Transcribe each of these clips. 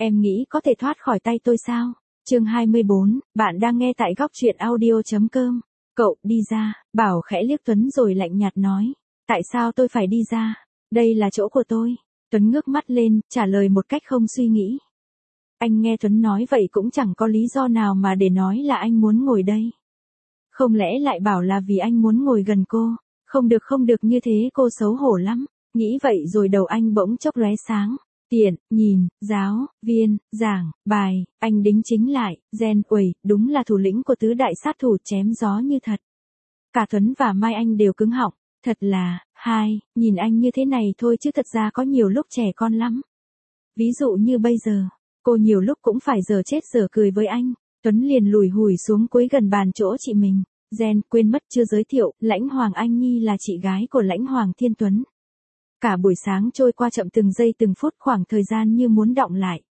Em nghĩ có thể thoát khỏi tay tôi sao? Chương 24, bạn đang nghe tại góc truyện audio.com. Cậu đi ra, Bảo khẽ liếc Tuấn rồi lạnh nhạt nói. Tại sao tôi phải đi ra? Đây là chỗ của tôi. Tuấn ngước mắt lên, trả lời một cách không suy nghĩ. Anh nghe Tuấn nói vậy cũng chẳng có lý do nào mà để nói là anh muốn ngồi đây. Không lẽ lại bảo là vì anh muốn ngồi gần cô? Không được như thế cô xấu hổ lắm. Nghĩ vậy rồi đầu anh bỗng chốc lóe sáng. Tiện, nhìn, giáo, viên, giảng, bài, anh đính chính lại, gen, uầy, đúng là thủ lĩnh của tứ đại sát thủ chém gió như thật. Cả Tuấn và Mai Anh đều cứng họng, thật là, nhìn anh như thế này thôi chứ thật ra có nhiều lúc trẻ con lắm. Ví dụ như bây giờ, cô nhiều lúc cũng phải giờ chết giờ cười với anh. Tuấn liền lùi hùi xuống cuối gần bàn chỗ chị mình. Gen, quên mất chưa giới thiệu, Lãnh Hoàng Anh Nhi là chị gái của Lãnh Hoàng Thiên Tuấn. Cả buổi sáng trôi qua chậm từng giây từng phút, khoảng thời gian như muốn đọng lại.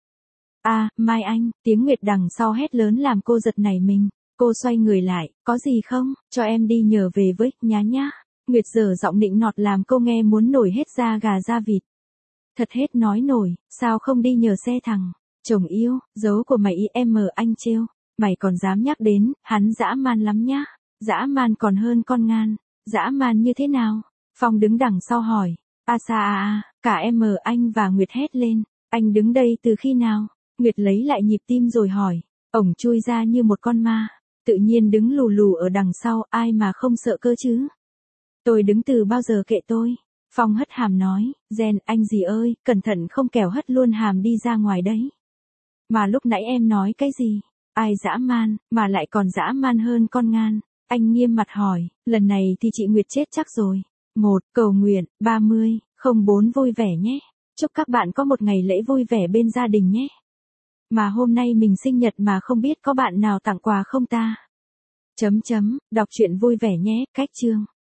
Mai Anh, tiếng Nguyệt đằng sau hét lớn làm cô giật nảy mình. Cô xoay người lại, có gì không, cho em đi nhờ về với, nhá. Nguyệt dở giọng nịnh nọt làm cô nghe muốn nổi hết da gà da vịt. Thật hết nói nổi, sao không đi nhờ xe thằng chồng yêu, dấu của mày anh trêu. Mày còn dám nhắc đến, hắn dã man lắm nhá. Dã man còn hơn con ngan. Dã man như thế nào? Phong đứng đằng sau hỏi. Cả anh và Nguyệt hét lên. Anh đứng đây từ khi nào? Nguyệt lấy lại nhịp tim rồi hỏi. Ổng chui ra như một con ma. Tự nhiên đứng lù lù ở đằng sau, ai mà không sợ cơ chứ? Tôi đứng từ bao giờ kệ tôi? Phong hất hàm nói. Gen, anh gì ơi, cẩn thận không kẻo hất luôn hàm đi ra ngoài đấy. Mà lúc nãy em nói cái gì? Ai dã man, mà lại còn dã man hơn con ngan? Anh nghiêm mặt hỏi, lần này thì chị Nguyệt chết chắc rồi. 1. Cầu nguyện, 30/04 vui vẻ nhé. Chúc các bạn có một ngày lễ vui vẻ bên gia đình nhé. Mà hôm nay mình sinh nhật mà không biết có bạn nào tặng quà không ta? Đọc truyện vui vẻ nhé, cách chương.